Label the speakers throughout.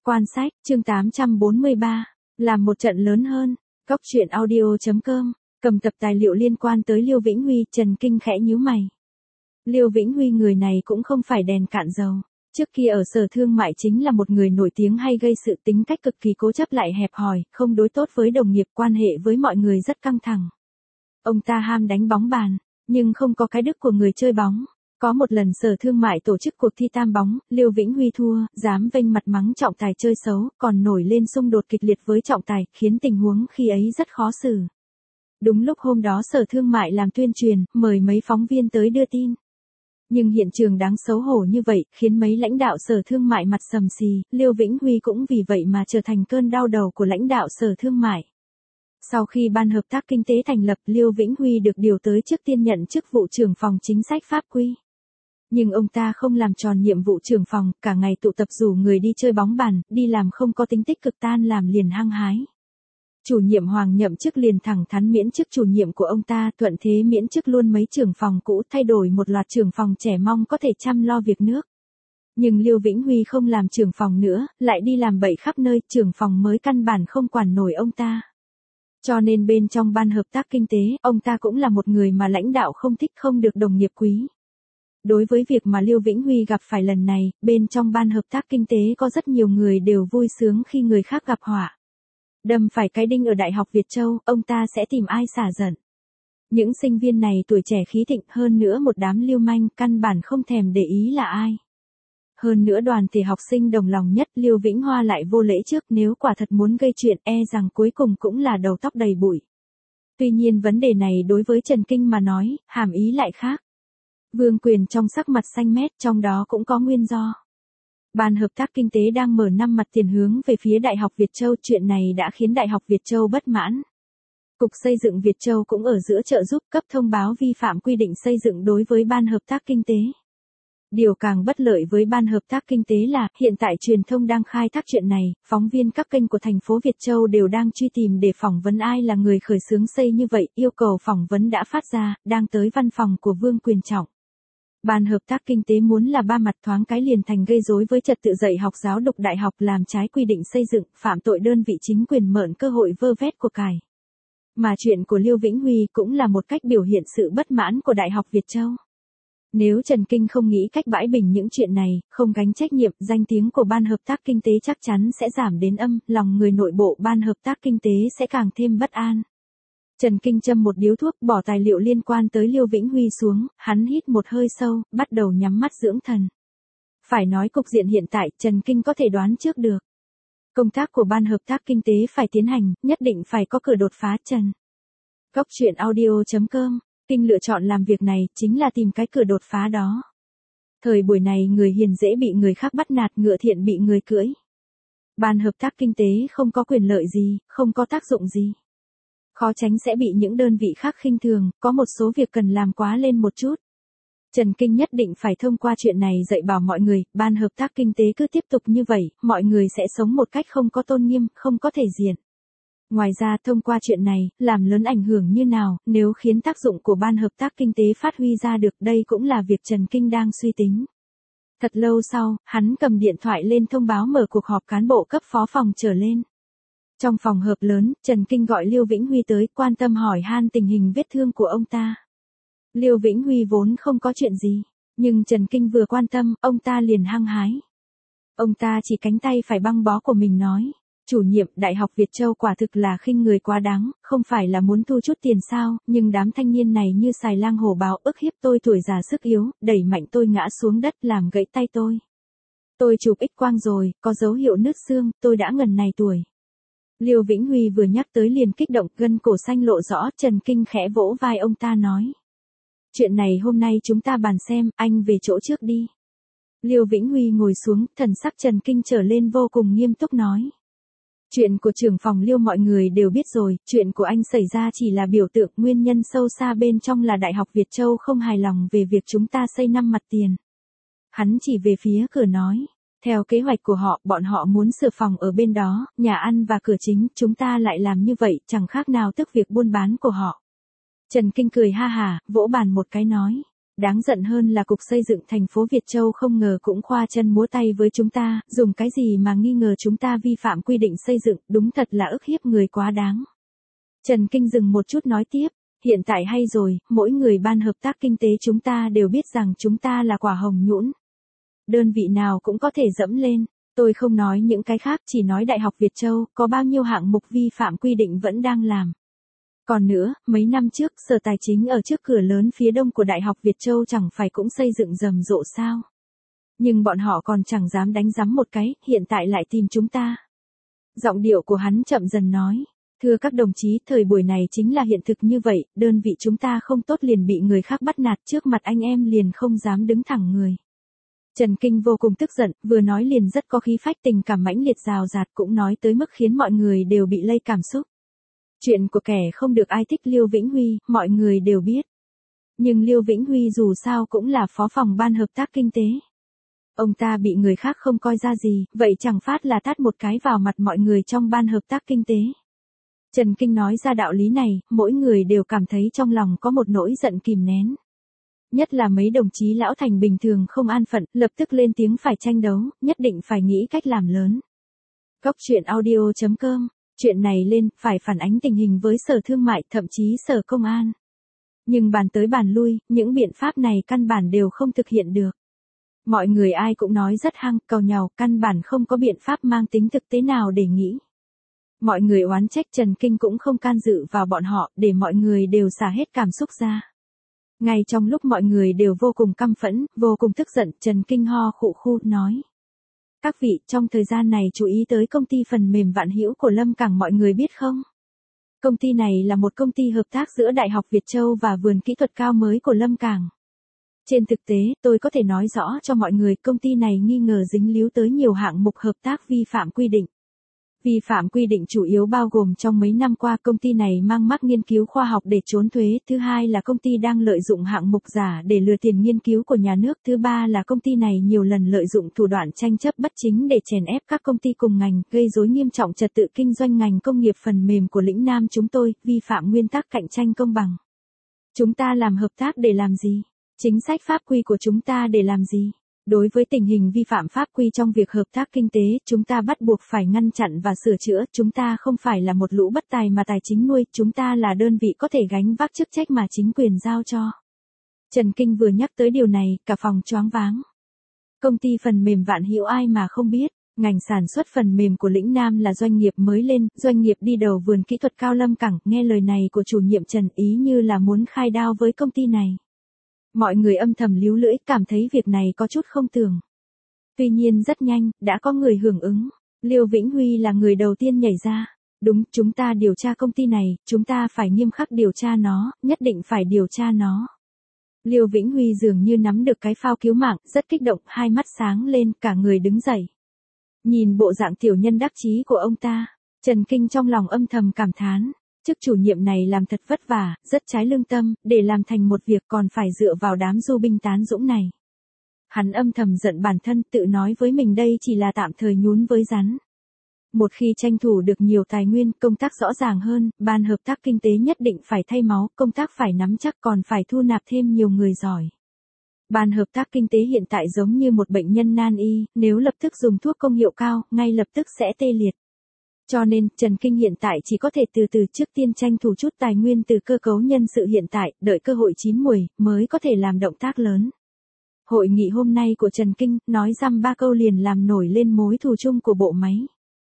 Speaker 1: Quan sách, chương 843, làm một trận lớn hơn. Cóc truyện audio.com, cầm tập tài liệu liên quan tới Liêu Vĩnh Huy, Trần Kinh khẽ nhíu mày. Liêu Vĩnh Huy người này cũng không phải đèn cạn dầu. Trước kia ở Sở Thương Mại chính là một người nổi tiếng hay gây sự, tính cách cực kỳ cố chấp lại hẹp hòi, không đối tốt với đồng nghiệp, quan hệ với mọi người rất căng thẳng. Ông ta ham đánh bóng bàn, nhưng không có cái đức của người chơi bóng. Có một lần Sở Thương Mại tổ chức cuộc thi tam bóng, Liêu Vĩnh Huy thua, dám vênh mặt mắng trọng tài chơi xấu, còn nổi lên xung đột kịch liệt với trọng tài, khiến tình huống khi ấy rất khó xử. Đúng lúc hôm đó Sở Thương Mại làm tuyên truyền, mời mấy phóng viên tới đưa tin. Nhưng hiện trường đáng xấu hổ như vậy, khiến mấy lãnh đạo Sở Thương Mại mặt sầm xì, Liêu Vĩnh Huy cũng vì vậy mà trở thành cơn đau đầu của lãnh đạo Sở Thương Mại. Sau khi Ban Hợp tác Kinh tế thành lập, Liêu Vĩnh Huy được điều tới trước tiên nhận chức vụ trưởng phòng chính sách pháp quy. Nhưng ông ta không làm tròn nhiệm vụ trưởng phòng, cả ngày tụ tập rủ người đi chơi bóng bàn, đi làm không có tính tích cực, tan làm liền hăng hái. Chủ nhiệm Hoàng nhậm chức liền thẳng thắn miễn chức chủ nhiệm của ông ta, thuận thế miễn chức luôn mấy trưởng phòng cũ, thay đổi một loạt trưởng phòng trẻ mong có thể chăm lo việc nước. Nhưng Liêu Vĩnh Huy không làm trưởng phòng nữa, lại đi làm bậy khắp nơi, trưởng phòng mới căn bản không quản nổi ông ta. Cho nên bên trong Ban Hợp tác Kinh tế, ông ta cũng là một người mà lãnh đạo không thích, không được đồng nghiệp quý. Đối với việc mà Liêu Vĩnh Huy gặp phải lần này, bên trong Ban Hợp tác Kinh tế có rất nhiều người đều vui sướng khi người khác gặp họa. Đâm phải cái đinh ở Đại học Việt Châu, ông ta sẽ tìm ai xả giận. Những sinh viên này tuổi trẻ khí thịnh, hơn nữa một đám lưu manh, căn bản không thèm để ý là ai. Hơn nữa đoàn thể học sinh đồng lòng nhất, Liêu Vĩnh Hoa lại vô lễ trước, nếu quả thật muốn gây chuyện, rằng cuối cùng cũng là đầu tóc đầy bụi. Tuy nhiên vấn đề này đối với Trần Kinh mà nói, hàm ý lại khác. Vương Quyền trong sắc mặt xanh mét, trong đó cũng có nguyên do. Ban Hợp tác Kinh tế đang mở 5 mặt tiền hướng về phía Đại học Việt Châu, chuyện này đã khiến Đại học Việt Châu bất mãn. Cục Xây dựng Việt Châu cũng ở giữa trợ giúp cấp thông báo vi phạm quy định xây dựng đối với Ban Hợp tác Kinh tế. Điều càng bất lợi với Ban Hợp tác Kinh tế là, hiện tại truyền thông đang khai thác chuyện này, phóng viên các kênh của thành phố Việt Châu đều đang truy tìm để phỏng vấn ai là người khởi xướng xây như vậy, yêu cầu phỏng vấn đã phát ra, đang tới văn phòng của Vương Quyền Trọng. Ban Hợp tác Kinh tế muốn là ba mặt, thoáng cái liền thành gây rối với trật tự dạy học giáo dục đại học, làm trái quy định xây dựng, phạm tội đơn vị chính quyền mượn cơ hội vơ vét của cải. Mà chuyện của Liêu Vĩnh Huy cũng là một cách biểu hiện sự bất mãn của Đại học Việt Châu. Nếu Trần Kinh không nghĩ cách bãi bình những chuyện này, không gánh trách nhiệm, danh tiếng của Ban Hợp tác Kinh tế chắc chắn sẽ giảm đến âm, lòng người nội bộ Ban Hợp tác Kinh tế sẽ càng thêm bất an. Trần Kinh châm một điếu thuốc, bỏ tài liệu liên quan tới Liêu Vĩnh Huy xuống, hắn hít một hơi sâu, bắt đầu nhắm mắt dưỡng thần. Phải nói cục diện hiện tại, Trần Kinh có thể đoán trước được. Công tác của Ban Hợp tác Kinh tế phải tiến hành, nhất định phải có cửa đột phá. Trần Cóc truyện audio.com, Kinh lựa chọn làm việc này, chính là tìm cái cửa đột phá đó. Thời buổi này người hiền dễ bị người khác bắt nạt, ngựa thiện bị người cưỡi. Ban Hợp tác Kinh tế không có quyền lợi gì, không có tác dụng gì. Khó tránh sẽ bị những đơn vị khác khinh thường, có một số việc cần làm quá lên một chút. Trần Kinh nhất định phải thông qua chuyện này dạy bảo mọi người, Ban Hợp tác Kinh tế cứ tiếp tục như vậy, mọi người sẽ sống một cách không có tôn nghiêm, không có thể diện. Ngoài ra thông qua chuyện này, làm lớn ảnh hưởng như nào, nếu khiến tác dụng của Ban Hợp tác Kinh tế phát huy ra được, đây cũng là việc Trần Kinh đang suy tính. Thật lâu sau, hắn cầm điện thoại lên thông báo mở cuộc họp cán bộ cấp phó phòng trở lên. Trong phòng họp lớn, Trần Kinh gọi Liêu Vĩnh Huy tới, quan tâm hỏi han tình hình vết thương của ông ta. Liêu Vĩnh Huy vốn không có chuyện gì, nhưng Trần Kinh vừa quan tâm, ông ta liền hăng hái. Ông ta chỉ cánh tay phải băng bó của mình nói, chủ nhiệm, Đại học Việt Châu quả thực là khinh người quá đáng, không phải là muốn thu chút tiền sao, nhưng đám thanh niên này như xài lang hổ báo, ức hiếp tôi tuổi già sức yếu, đẩy mạnh tôi ngã xuống đất, làm gãy tay tôi. Tôi chụp X quang rồi, có dấu hiệu nứt xương, tôi đã ngần này tuổi. Liêu Vĩnh Huy vừa nhắc tới liền kích động, gân cổ xanh lộ rõ, Trần Kinh khẽ vỗ vai ông ta nói. Chuyện này hôm nay chúng ta bàn xem, anh về chỗ trước đi. Liêu Vĩnh Huy ngồi xuống, thần sắc Trần Kinh trở lên vô cùng nghiêm túc nói. Chuyện của trưởng phòng Liêu mọi người đều biết rồi, chuyện của anh xảy ra chỉ là biểu tượng, nguyên nhân sâu xa bên trong là Đại học Việt Châu không hài lòng về việc chúng ta xây 5 mặt tiền. Hắn chỉ về phía cửa nói. Theo kế hoạch của họ, bọn họ muốn sửa phòng ở bên đó, nhà ăn và cửa chính, chúng ta lại làm như vậy, chẳng khác nào tức việc buôn bán của họ. Trần Kinh cười ha hả, vỗ bàn một cái nói. Đáng giận hơn là Cục Xây dựng thành phố Việt Châu không ngờ cũng khoa chân múa tay với chúng ta, dùng cái gì mà nghi ngờ chúng ta vi phạm quy định xây dựng, đúng thật là ức hiếp người quá đáng. Trần Kinh dừng một chút nói tiếp, hiện tại hay rồi, mỗi người ban hợp tác kinh tế chúng ta đều biết rằng chúng ta là quả hồng nhũn. Đơn vị nào cũng có thể dẫm lên, tôi không nói những cái khác, chỉ nói Đại học Việt Châu, có bao nhiêu hạng mục vi phạm quy định vẫn đang làm. Còn nữa, mấy năm trước, Sở Tài chính ở trước cửa lớn phía đông của Đại học Việt Châu chẳng phải cũng xây dựng rầm rộ sao? Nhưng bọn họ còn chẳng dám đánh rắm một cái, hiện tại lại tìm chúng ta. Giọng điệu của hắn chậm dần nói, thưa các đồng chí, thời buổi này chính là hiện thực như vậy, đơn vị chúng ta không tốt liền bị người khác bắt nạt, trước mặt anh em liền không dám đứng thẳng người. Trần Kinh vô cùng tức giận, vừa nói liền rất có khí phách, tình cảm mãnh liệt rào rạt, cũng nói tới mức khiến mọi người đều bị lây cảm xúc. Chuyện của kẻ không được ai thích Liêu Vĩnh Huy, mọi người đều biết. Nhưng Liêu Vĩnh Huy dù sao cũng là phó phòng ban hợp tác kinh tế. Ông ta bị người khác không coi ra gì, vậy chẳng phát là tát một cái vào mặt mọi người trong ban hợp tác kinh tế. Trần Kinh nói ra đạo lý này, mỗi người đều cảm thấy trong lòng có một nỗi giận kìm nén. Nhất là mấy đồng chí lão thành bình thường không an phận, lập tức lên tiếng phải tranh đấu, nhất định phải nghĩ cách làm lớn. Góc truyện audio.com, chuyện này lên, phải phản ánh tình hình với Sở Thương mại, thậm chí Sở Công an. Nhưng bàn tới bàn lui, những biện pháp này căn bản đều không thực hiện được. Mọi người ai cũng nói rất hăng, càu nhàu, căn bản không có biện pháp mang tính thực tế nào để nghĩ. Mọi người oán trách Trần Kinh cũng không can dự vào bọn họ, để mọi người đều xả hết cảm xúc ra. Ngay trong lúc mọi người đều vô cùng căm phẫn, vô cùng tức giận, Trần Kinh ho khụ khu nói. Các vị, trong thời gian này chú ý tới công ty phần mềm Vạn Hữu của Lâm Cảng mọi người biết không? Công ty này là một công ty hợp tác giữa Đại học Việt Châu và Vườn Kỹ thuật cao mới của Lâm Cảng. Trên thực tế, tôi có thể nói rõ cho mọi người công ty này nghi ngờ dính líu tới nhiều hạng mục hợp tác vi phạm quy định. Vi phạm quy định chủ yếu bao gồm trong mấy năm qua công ty này mang mác nghiên cứu khoa học để trốn thuế, thứ hai là công ty đang lợi dụng hạng mục giả để lừa tiền nghiên cứu của nhà nước, thứ ba là công ty này nhiều lần lợi dụng thủ đoạn tranh chấp bất chính để chèn ép các công ty cùng ngành, gây rối nghiêm trọng trật tự kinh doanh ngành công nghiệp phần mềm của lĩnh Nam chúng tôi, vi phạm nguyên tắc cạnh tranh công bằng. Chúng ta làm hợp tác để làm gì? Chính sách pháp quy của chúng ta để làm gì? Đối với tình hình vi phạm pháp quy trong việc hợp tác kinh tế, chúng ta bắt buộc phải ngăn chặn và sửa chữa, chúng ta không phải là một lũ bất tài mà tài chính nuôi, chúng ta là đơn vị có thể gánh vác chức trách mà chính quyền giao cho. Trần Kinh vừa nhắc tới điều này, cả phòng choáng váng. Công ty phần mềm Vạn Hữu ai mà không biết, ngành sản xuất phần mềm của lĩnh Nam là doanh nghiệp mới lên, doanh nghiệp đi đầu Vườn Kỹ thuật cao Lâm Cảng, nghe lời này của chủ nhiệm Trần ý như là muốn khai đao với công ty này. Mọi người âm thầm líu lưỡi, cảm thấy việc này có chút không tưởng. Tuy nhiên rất nhanh, đã có người hưởng ứng. Liêu Vĩnh Huy là người đầu tiên nhảy ra. Đúng, chúng ta điều tra công ty này, chúng ta phải nghiêm khắc điều tra nó, nhất định phải điều tra nó. Liêu Vĩnh Huy dường như nắm được cái phao cứu mạng, rất kích động, hai mắt sáng lên, cả người đứng dậy. Nhìn bộ dạng tiểu nhân đắc chí của ông ta, Trần Kinh trong lòng âm thầm cảm thán. Chức chủ nhiệm này làm thật vất vả, rất trái lương tâm, để làm thành một việc còn phải dựa vào đám du binh tán dũng này. Hắn âm thầm giận bản thân, tự nói với mình đây chỉ là tạm thời nhún với rắn. Một khi tranh thủ được nhiều tài nguyên, công tác rõ ràng hơn, ban hợp tác kinh tế nhất định phải thay máu, công tác phải nắm chắc, còn phải thu nạp thêm nhiều người giỏi. Ban hợp tác kinh tế hiện tại giống như một bệnh nhân nan y, nếu lập tức dùng thuốc công hiệu cao, ngay lập tức sẽ tê liệt. Cho nên, Trần Kinh hiện tại chỉ có thể từ từ trước tiên tranh thủ chút tài nguyên từ cơ cấu nhân sự hiện tại, đợi cơ hội chín muồi, mới có thể làm động tác lớn. Hội nghị hôm nay của Trần Kinh, nói dăm ba câu liền làm nổi lên mối thù chung của bộ máy.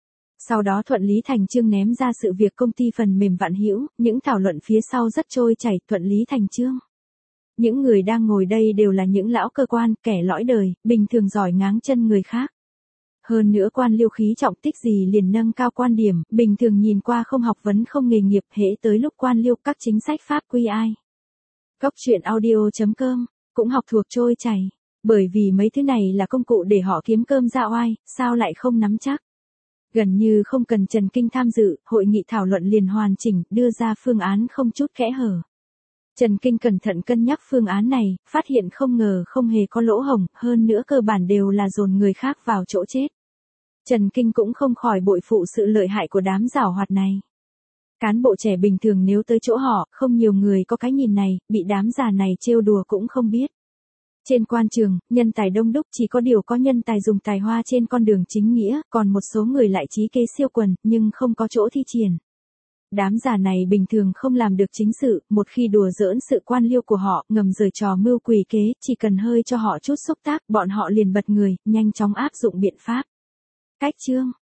Speaker 1: Sau đó thuận lý thành chương ném ra sự việc công ty phần mềm Vạn Hữu, những thảo luận phía sau rất trôi chảy, thuận lý thành chương. Những người đang ngồi đây đều là những lão cơ quan, kẻ lõi đời, bình thường giỏi ngáng chân người khác. Hơn nữa quan liêu khí trọng tích gì liền nâng cao quan điểm, bình thường nhìn qua không học vấn không nghề nghiệp, hễ tới lúc quan liêu các chính sách pháp quy ai. Góc truyện audio.com, cũng học thuộc trôi chảy, bởi vì mấy thứ này là công cụ để họ kiếm cơm ra oai, sao lại không nắm chắc. Gần như không cần Trần Kinh tham dự, hội nghị thảo luận liền hoàn chỉnh, đưa ra phương án không chút kẽ hở. Trần Kinh cẩn thận cân nhắc phương án này, phát hiện không ngờ không hề có lỗ hổng, hơn nữa cơ bản đều là dồn người khác vào chỗ chết. Trần Kinh cũng không khỏi bội phụ sự lợi hại của đám giảo hoạt này. Cán bộ trẻ bình thường nếu tới chỗ họ, không nhiều người có cái nhìn này, bị đám già này trêu đùa cũng không biết. Trên quan trường, nhân tài đông đúc, chỉ có điều có nhân tài dùng tài hoa trên con đường chính nghĩa, còn một số người lại trí kế siêu quần, nhưng không có chỗ thi triển. Đám già này bình thường không làm được chính sự, một khi đùa giỡn sự quan liêu của họ, ngầm giở trò mưu quỷ kế, chỉ cần hơi cho họ chút xúc tác, bọn họ liền bật người, nhanh chóng áp dụng biện pháp. Cách chương